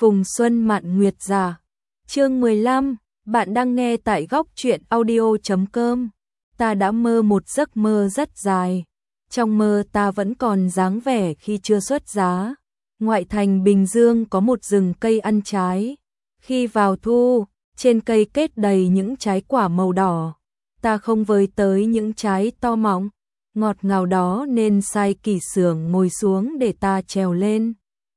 Phùng Xuân Mạn Nguyệt Giả. Chương 15, bạn đang nghe tại góc truyện audio.com. Ta đã mơ một giấc mơ rất dài. Trong mơ ta vẫn còn dáng vẻ khi chưa xuất giá. Ngoại thành Bình Dương có một rừng cây ăn trái. Khi vào thu, trên cây kết đầy những trái quả màu đỏ. Ta không với tới những trái to mọng, ngọt ngào đó nên sai kỷ xưởng ngồi xuống để ta trèo lên.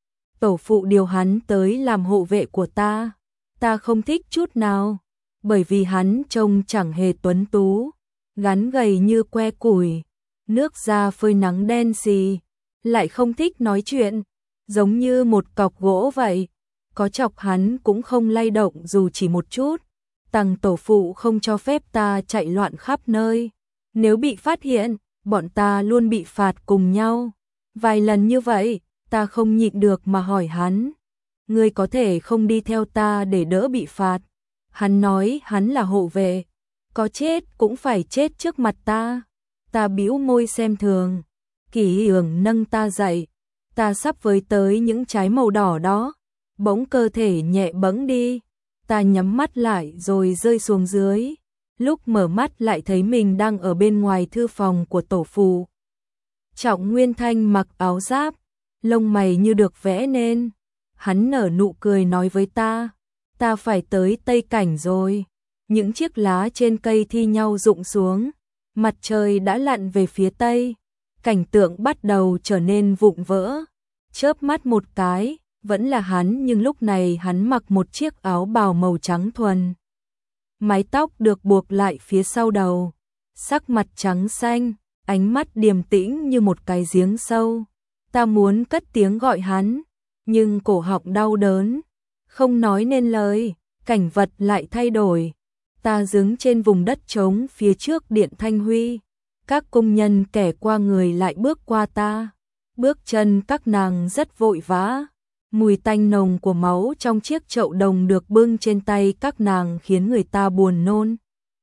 Tổ phụ điều hắn tới làm hộ vệ của ta. Ta không thích chút nào, bởi vì hắn trông chẳng hề tuấn tú, gắn gầy như que củi, nước da phơi nắng đen xì, lại không thích nói chuyện, giống như một cọc gỗ vậy. Có chọc hắn cũng không lay động dù chỉ một chút. Tằng tổ phụ không cho phép ta chạy loạn khắp nơi. Nếu bị phát hiện, bọn ta luôn bị phạt cùng nhau. Vài lần như vậy, ta không nhịn được mà hỏi hắn. Ngươi có thể không đi theo ta để đỡ bị phạt. Hắn nói hắn là hộ vệ. Có chết cũng phải chết trước mặt ta. Ta bĩu môi xem thường. Kỷ Ưởng nâng ta dậy. Ta sắp với tới những trái màu đỏ đó. Bỗng cơ thể nhẹ bẫng đi. Ta nhắm mắt lại rồi rơi xuống dưới. Lúc mở mắt lại thấy mình đang ở bên ngoài thư phòng của tổ phụ. Trọng Nguyên Thanh mặc áo giáp, lông mày như được vẽ nên. Hắn nở nụ cười nói với ta, ta phải tới Tây Cảnh rồi. Những chiếc lá trên cây thi nhau rụng xuống, mặt trời đã lặn về phía Tây. Cảnh tượng bắt đầu trở nên vụn vỡ. Chớp mắt một cái, vẫn là hắn nhưng lúc này hắn mặc một chiếc áo bào màu trắng thuần. Mái tóc được buộc lại phía sau đầu, sắc mặt trắng xanh, ánh mắt điềm tĩnh như một cái giếng sâu. Ta muốn cất tiếng gọi hắn, nhưng cổ họng đau đớn, không nói nên lời. Cảnh vật lại thay đổi. Ta đứng trên vùng đất trống phía trước điện Thanh Huy. Các công nhân kẻ qua người lại bước qua ta. Bước chân các nàng rất vội vã. Mùi tanh nồng của máu trong chiếc chậu đồng được bưng trên tay các nàng khiến người ta buồn nôn.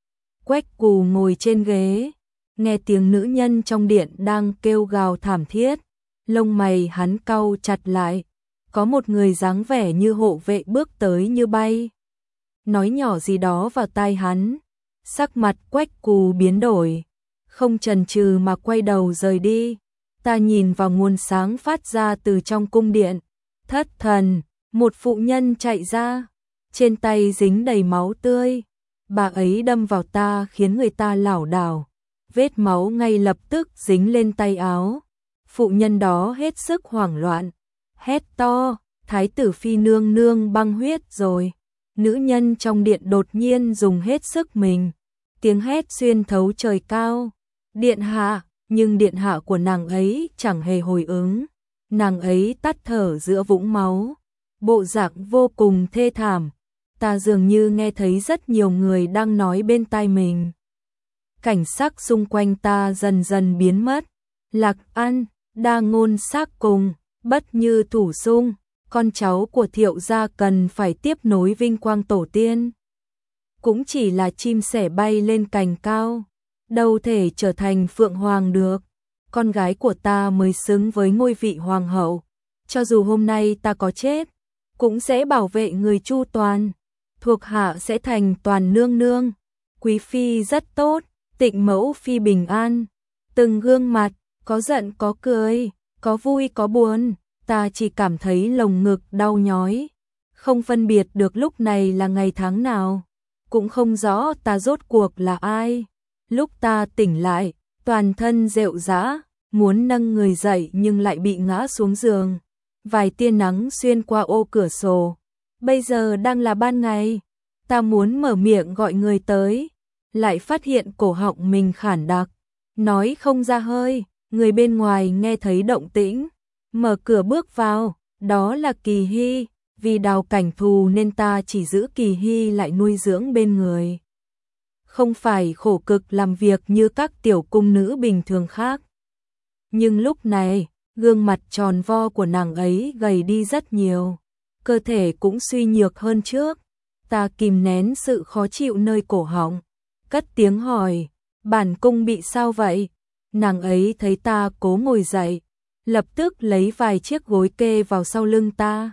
Quách Cù ngồi trên ghế, nghe tiếng nữ nhân trong điện đang kêu gào thảm thiết. Lông mày hắn cau chặt lại. Có một người dáng vẻ như hộ vệ bước tới như bay, nói nhỏ gì đó vào tai hắn. Sắc mặt Quách Cù biến đổi, không chần chừ mà quay đầu rời đi. Ta nhìn vào nguồn sáng phát ra từ trong cung điện. Thất thần, một phụ nhân chạy ra, trên tay dính đầy máu tươi. Bà ấy đâm vào ta khiến người ta lảo đảo, vết máu ngay lập tức dính lên tay áo. Phụ nhân đó hết sức hoảng loạn, hét to, Thái tử phi nương nương băng huyết rồi. Nữ nhân trong điện đột nhiên dùng hết sức mình, tiếng hét xuyên thấu trời cao. Điện hạ, nhưng điện hạ của nàng ấy chẳng hề hồi ứng. Nàng ấy tắt thở giữa vũng máu, bộ dạng vô cùng thê thảm. Ta dường như nghe thấy rất nhiều người đang nói bên tai mình. Cảnh sắc xung quanh ta dần dần biến mất. Lạc An, đa ngôn xác cùng, bất như thủ sung, con cháu của Thiệu gia cần phải tiếp nối vinh quang tổ tiên. Cũng chỉ là chim sẻ bay lên cành cao, đâu thể trở thành phượng hoàng được. Con gái của ta mới xứng với ngôi vị hoàng hậu. Cho dù hôm nay ta có chết, cũng sẽ bảo vệ người chu toàn. Thuộc hạ sẽ thành toàn nương nương. Quý phi rất tốt, Tịnh mẫu phi bình an. Từng gương mặt, có giận có cười, có vui có buồn. Ta chỉ cảm thấy lồng ngực đau nhói, không phân biệt được lúc này là ngày tháng nào, cũng không rõ ta rốt cuộc là ai. Lúc ta tỉnh lại, toàn thân rệu rã, muốn nâng người dậy nhưng lại bị ngã xuống giường. Vài tia nắng xuyên qua ô cửa sổ. Bây giờ đang là ban ngày. Ta muốn mở miệng gọi người tới, lại phát hiện cổ họng mình khản đặc, nói không ra hơi. Người bên ngoài nghe thấy động tĩnh, mở cửa bước vào, đó là Kỳ Hy. Vì Đào Cảnh thù nên ta chỉ giữ Kỳ Hy lại nuôi dưỡng bên người, không phải khổ cực làm việc như các tiểu cung nữ bình thường khác. Nhưng lúc này, gương mặt tròn vo của nàng ấy gầy đi rất nhiều, cơ thể cũng suy nhược hơn trước. Ta kìm nén sự khó chịu nơi cổ họng, cất tiếng hỏi, bản cung bị sao vậy? Nàng ấy thấy ta cố ngồi dậy, lập tức lấy vài chiếc gối kê vào sau lưng ta.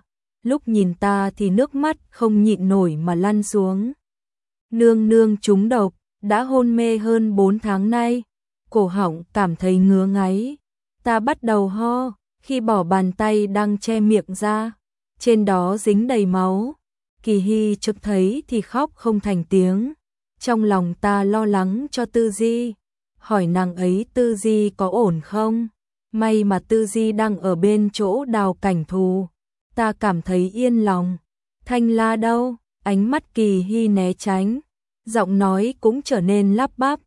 lúc nhìn ta thì nước mắt không nhịn nổi mà lăn xuống. Nương nương trúng độc, đã hôn mê hơn 4 tháng nay, cổ họng cảm thấy ngứa ngáy. Ta bắt đầu ho, khi bỏ bàn tay đang che miệng ra, trên đó dính đầy máu. Kỳ Hy chợt thấy thì khóc không thành tiếng. Trong lòng ta lo lắng cho Tư Di, hỏi nàng ấy Tư Di có ổn không? May mà Tư Di đang ở bên chỗ Đào Cảnh Thù. Ta cảm thấy yên lòng. Thanh La đâu? Ánh mắt Kỳ Hy né tránh, giọng nói cũng trở nên lắp bắp.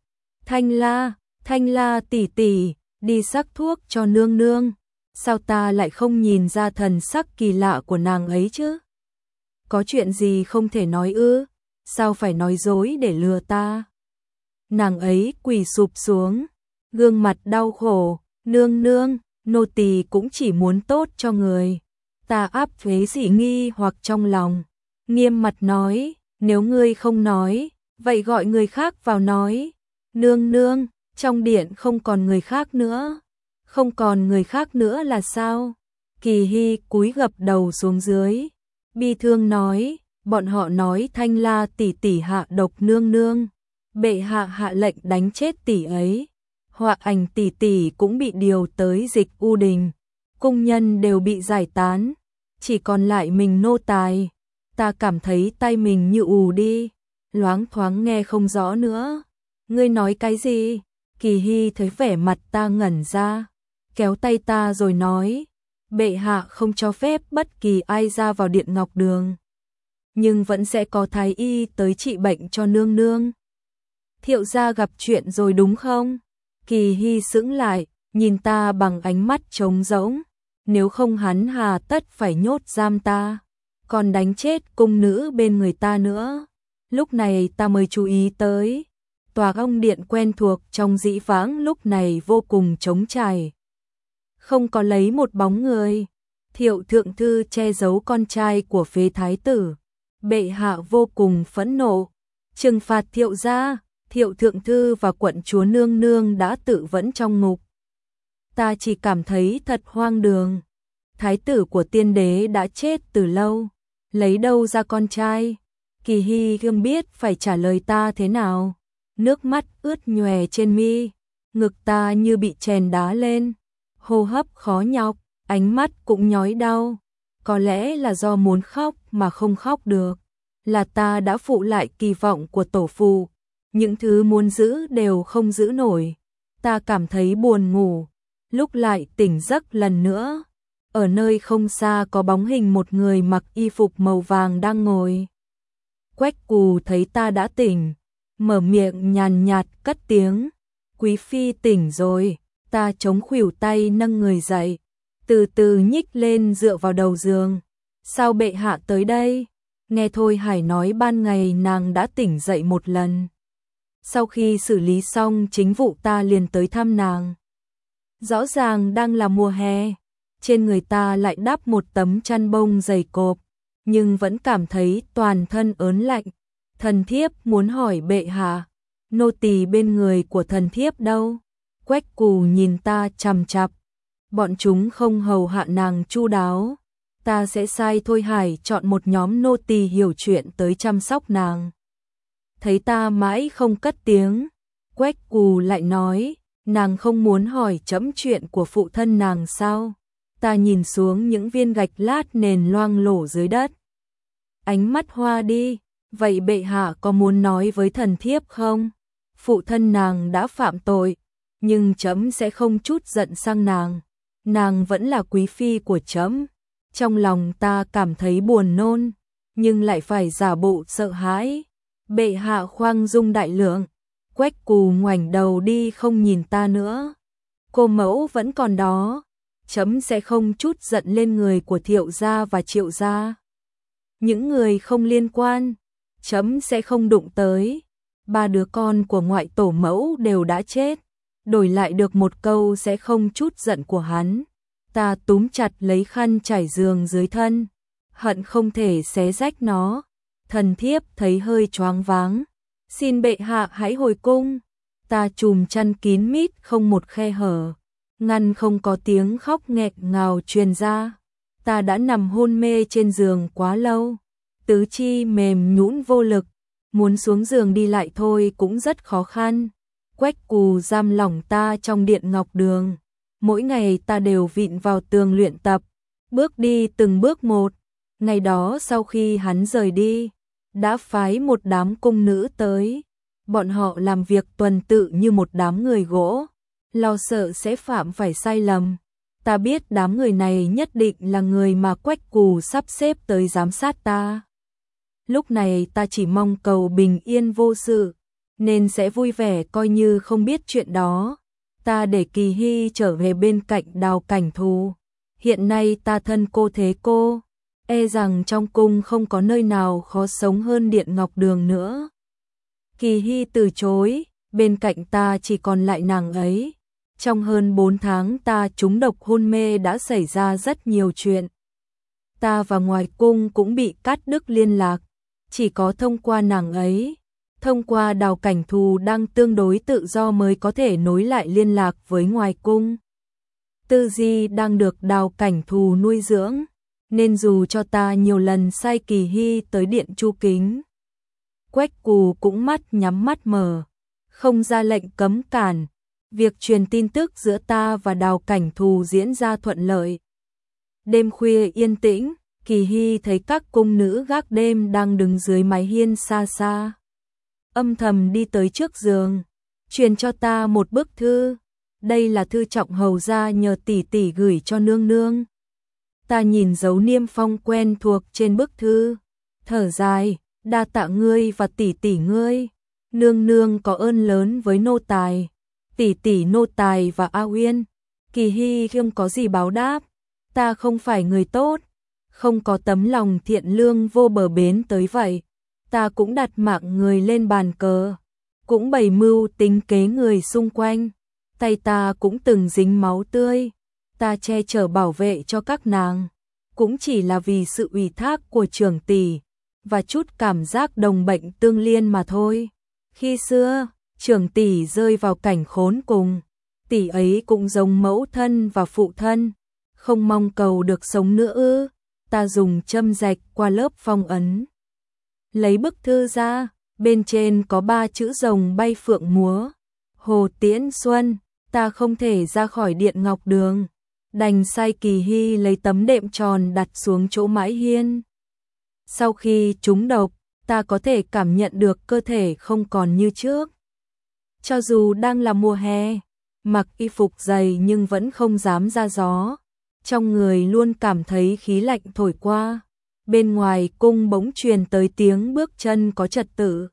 Thanh La tỷ tỷ, đi sắc thuốc cho nương nương. Sao ta lại không nhìn ra thần sắc kỳ lạ của nàng ấy chứ? Có chuyện gì không thể nói ư? Sao phải nói dối để lừa ta? Nàng ấy quỳ sụp xuống, gương mặt đau khổ. Nương nương, nô tỳ cũng chỉ muốn tốt cho người. Ta áp chế dị nghi hoặc trong lòng, nghiêm mặt nói, nếu ngươi không nói, vậy gọi người khác vào nói. Nương nương, trong điện không còn người khác nữa. Không còn người khác nữa là sao? Kỳ Hy cúi gập đầu xuống dưới, bi thương nói, bọn họ nói Thanh La tỷ tỷ hạ độc nương nương, bệ hạ hạ lệnh đánh chết tỷ ấy. Họa Ảnh tỷ tỷ cũng bị điều tới Dịch U Đình, cung nhân đều bị giải tán, chỉ còn lại mình nô tài. Ta cảm thấy tay mình như ù đi, loáng thoáng nghe không rõ nữa. Ngươi nói cái gì? Kỳ Hy thấy vẻ mặt ta ngẩn ra, kéo tay ta rồi nói, bệ hạ không cho phép bất kỳ ai ra vào điện Ngọc Đường, nhưng vẫn sẽ có thái y tới trị bệnh cho nương nương. Thiệu gia gặp chuyện rồi đúng không? Kỳ Hy sững lại, nhìn ta bằng ánh mắt trống rỗng. Nếu không hắn hà tất phải nhốt giam ta, còn đánh chết cung nữ bên người ta nữa. Lúc này ta mới chú ý tới, tòa ông điện quen thuộc trong dĩ vãng lúc này vô cùng trống trải, không có lấy một bóng người. Thiệu thượng thư che giấu con trai của phế thái tử, bệ hạ vô cùng phẫn nộ, trừng phạt Thiệu gia. Thiệu thượng thư và quận chúa nương nương đã tự vẫn trong ngục. Ta chỉ cảm thấy thật hoang đường. Thái tử của tiên đế đã chết từ lâu, lấy đâu ra con trai? Kỳ Hy không biết phải trả lời ta thế nào. Nước mắt ướt nhòe trên mi, ngực ta như bị chèn đá lên, hô hấp khó nhọc, ánh mắt cũng nhói đau. Có lẽ là do muốn khóc mà không khóc được, là ta đã phụ lại kỳ vọng của tổ phụ. Những thứ muốn giữ đều không giữ nổi. Ta cảm thấy buồn ngủ, lúc lại tỉnh giấc lần nữa. Ở nơi không xa có bóng hình một người mặc y phục màu vàng đang ngồi. Quách Cù thấy ta đã tỉnh, mở miệng nhàn nhạt cất tiếng, quý phi tỉnh rồi. Ta chống khuỷu tay nâng người dậy, từ từ nhích lên dựa vào đầu giường. Sao bệ hạ tới đây? Nghe Thôi Hải nói ban ngày nàng đã tỉnh dậy một lần. Sau khi xử lý xong chính vụ ta liền tới thăm nàng. Rõ ràng đang là mùa hè, trên người ta lại đắp một tấm chăn bông dày cộp, nhưng vẫn cảm thấy toàn thân ớn lạnh. Thần thiếp muốn hỏi bệ hạ, nô tỳ bên người của thần thiếp đâu? Quách Cù nhìn ta chằm chằm, bọn chúng không hầu hạ nàng chu đáo. Ta sẽ sai Thôi Hải chọn một nhóm nô tỳ hiểu chuyện tới chăm sóc nàng. Thấy ta mãi không cất tiếng, Quách Cù lại nói, nàng không muốn hỏi chấm chuyện của phụ thân nàng sao? Ta nhìn xuống những viên gạch lát nền loang lổ dưới đất, ánh mắt hoa đi. Vậy bệ hạ có muốn nói với thần thiếp không? Phụ thân nàng đã phạm tội, nhưng chấm sẽ không chút giận sang nàng. Nàng vẫn là quý phi của chấm. Trong lòng ta cảm thấy buồn nôn, nhưng lại phải giả bộ sợ hãi. Bệ hạ khoan dung đại lượng. Quách Cù ngoảnh đầu đi không nhìn ta nữa. Cô mẫu vẫn còn đó, chấm sẽ không chút giận lên người của Thiệu gia và Triệu gia. Những người không liên quan, chấm sẽ không đụng tới. 3 đứa con của ngoại tổ mẫu đều đã chết, đổi lại được một câu sẽ không chút giận của hắn. Ta túm chặt lấy khăn trải giường dưới thân, hận không thể xé rách nó. Thần thiếp thấy hơi choáng váng, xin bệ hạ hãy hồi cung. Ta chùm chăn kín mít không một khe hở, ngăn không có tiếng khóc nghẹn ngào truyền ra. ta đã nằm hôn mê trên giường quá lâu, tứ chi mềm nhũn vô lực, muốn xuống giường đi lại thôi cũng rất khó khăn. Quách Cù giam lỏng ta trong điện ngọc đường, mỗi ngày ta đều vịn vào tường luyện tập, bước đi từng bước một. Ngày đó sau khi hắn rời đi, đã phái một đám cung nữ tới, bọn họ làm việc tuần tự như một đám người gỗ, lo sợ sẽ phạm phải sai lầm. Ta biết đám người này nhất định là người mà Quách Cù sắp xếp tới giám sát ta. Lúc này ta chỉ mong cầu bình yên vô sự, nên sẽ vui vẻ coi như không biết chuyện đó. Ta để Kỳ Hy trở về bên cạnh Đào Cảnh Thù. Hiện nay ta thân cô thế cô, e rằng trong cung không có nơi nào khó sống hơn điện ngọc đường nữa. Kỳ Hy từ chối, bên cạnh ta chỉ còn lại nàng ấy. Trong hơn 4 tháng ta trúng độc hôn mê đã xảy ra rất nhiều chuyện. Ta và ngoài cung cũng bị cắt đứt liên lạc, chỉ có thông qua nàng ấy, thông qua Đào Cảnh Thù đang tương đối tự do mới có thể nối lại liên lạc với ngoài cung. Tư Di đang được Đào Cảnh Thù nuôi dưỡng, nên dù cho ta nhiều lần sai Kỳ Hy tới điện Chu Kính, Quách Cù cũng mắt nhắm mắt mở, không ra lệnh cấm cản. Việc truyền tin tức giữa ta và Đào Cảnh Thù diễn ra thuận lợi. Đêm khuya yên tĩnh, Kỳ Hy thấy các cung nữ gác đêm đang đứng dưới mái hiên xa xa, âm thầm đi tới trước giường, truyền cho ta một bức thư. Đây là thư Trọng hầu gia nhờ tỷ tỷ gửi cho nương nương. Ta nhìn dấu niêm phong quen thuộc trên bức thư, thở dài, đa tạ ngươi và tỷ tỷ ngươi, nương nương có ơn lớn với nô tài, tỷ tỷ nô tài và A Uyên. Kỳ Hy không có gì báo đáp, ta không phải người tốt, không có tấm lòng thiện lương vô bờ bến tới vậy. Ta cũng đặt mạng người lên bàn cờ, cũng bày mưu tính kế người xung quanh, tay ta cũng từng dính máu tươi, ta che chở bảo vệ cho các nàng, cũng chỉ là vì sự ủy thác của trưởng tỷ và chút cảm giác đồng bệnh tương liên mà thôi. Khi xưa, trưởng tỷ rơi vào cảnh khốn cùng, tỷ ấy cũng giống mẫu thân và phụ thân, không mong cầu được sống nữa ư? Ta dùng châm rạch qua lớp phong ấn, lấy bức thư ra, bên trên có 3 chữ rồng bay phượng múa, Hồ Tiễn Xuân. Ta không thể ra khỏi điện ngọc đường, đành sai Kỳ Hy lấy tấm đệm tròn đặt xuống chỗ mái hiên. Sau khi trúng độc, ta có thể cảm nhận được cơ thể không còn như trước. Cho dù đang là mùa hè, mặc y phục dày nhưng vẫn không dám ra gió, trong người luôn cảm thấy khí lạnh thổi qua. Bên ngoài cung bỗng truyền tới tiếng bước chân có trật tự,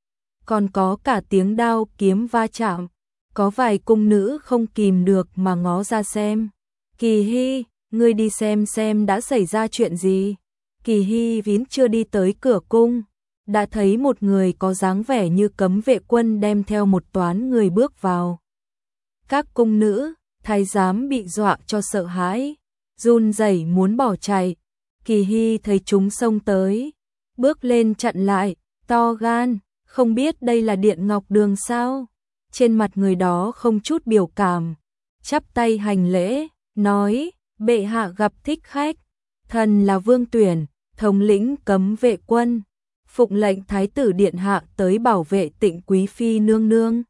còn có cả tiếng đao kiếm va chạm. Có vài cung nữ không kìm được mà ngó ra xem. Kỳ Hy, ngươi đi xem đã xảy ra chuyện gì. Kỳ Hy vín chưa đi tới cửa cung, đã thấy một người có dáng vẻ như cấm vệ quân đem theo một toán người bước vào. Các cung nữ, thái giám bị dọa cho sợ hãi, run rẩy muốn bỏ chạy. Kỳ Hy thấy chúng xông tới, bước lên chặn lại, to gan, không biết đây là điện ngọc đường sao? Trên mặt người đó không chút biểu cảm, chắp tay hành lễ, nói, bệ hạ gặp thích khách, thần là Vương Tuyển, thống lĩnh cấm vệ quân, phụng lệnh thái tử điện hạ tới bảo vệ Tịnh quý phi nương nương.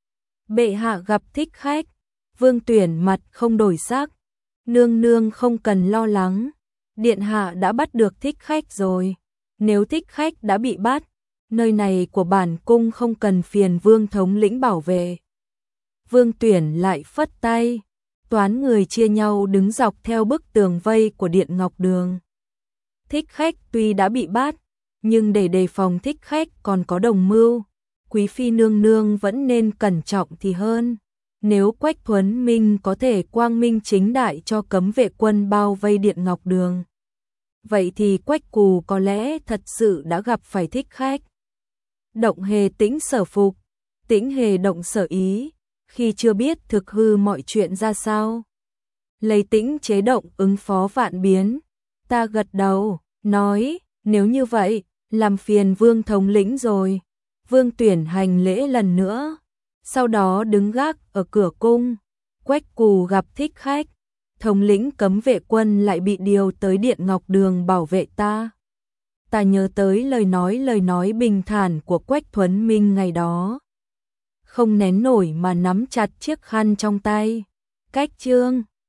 Bệ hạ gặp thích khách, Vương Tuyển mặt không đổi sắc, nương nương không cần lo lắng, điện hạ đã bắt được thích khách rồi, nếu thích khách đã bị bắt, nơi này của bản cung không cần phiền Vương thống lĩnh bảo vệ. Vương Tuyển lại phất tay, toán người chia nhau đứng dọc theo bức tường vây của điện ngọc đường. Thích khách tuy đã bị bắt, nhưng để đề phòng thích khách còn có đồng mưu, quý phi nương nương vẫn nên cẩn trọng thì hơn. Nếu Quách Thuấn Minh có thể quang minh chính đại cho cấm vệ quân bao vây điện ngọc đường, vậy thì Quách Cù có lẽ thật sự đã gặp phải thích khách. Động hề tĩnh sở phục, tĩnh hề động sở ý, khi chưa biết thực hư mọi chuyện ra sao. Lấy tĩnh chế động ứng phó vạn biến, ta gật đầu, nói, nếu như vậy, làm phiền Vương thống lĩnh rồi. Vương Tuyển hành lễ lần nữa, sau đó đứng gác ở cửa cung. Quách Cù gặp thích khách, thống lĩnh cấm vệ quân lại bị điều tới Điện Ngọc Đường bảo vệ ta. Ta nhớ tới lời nói bình thản của Quách Thuấn Minh ngày đó. Không nén nổi mà nắm chặt chiếc khăn trong tay. Cách chương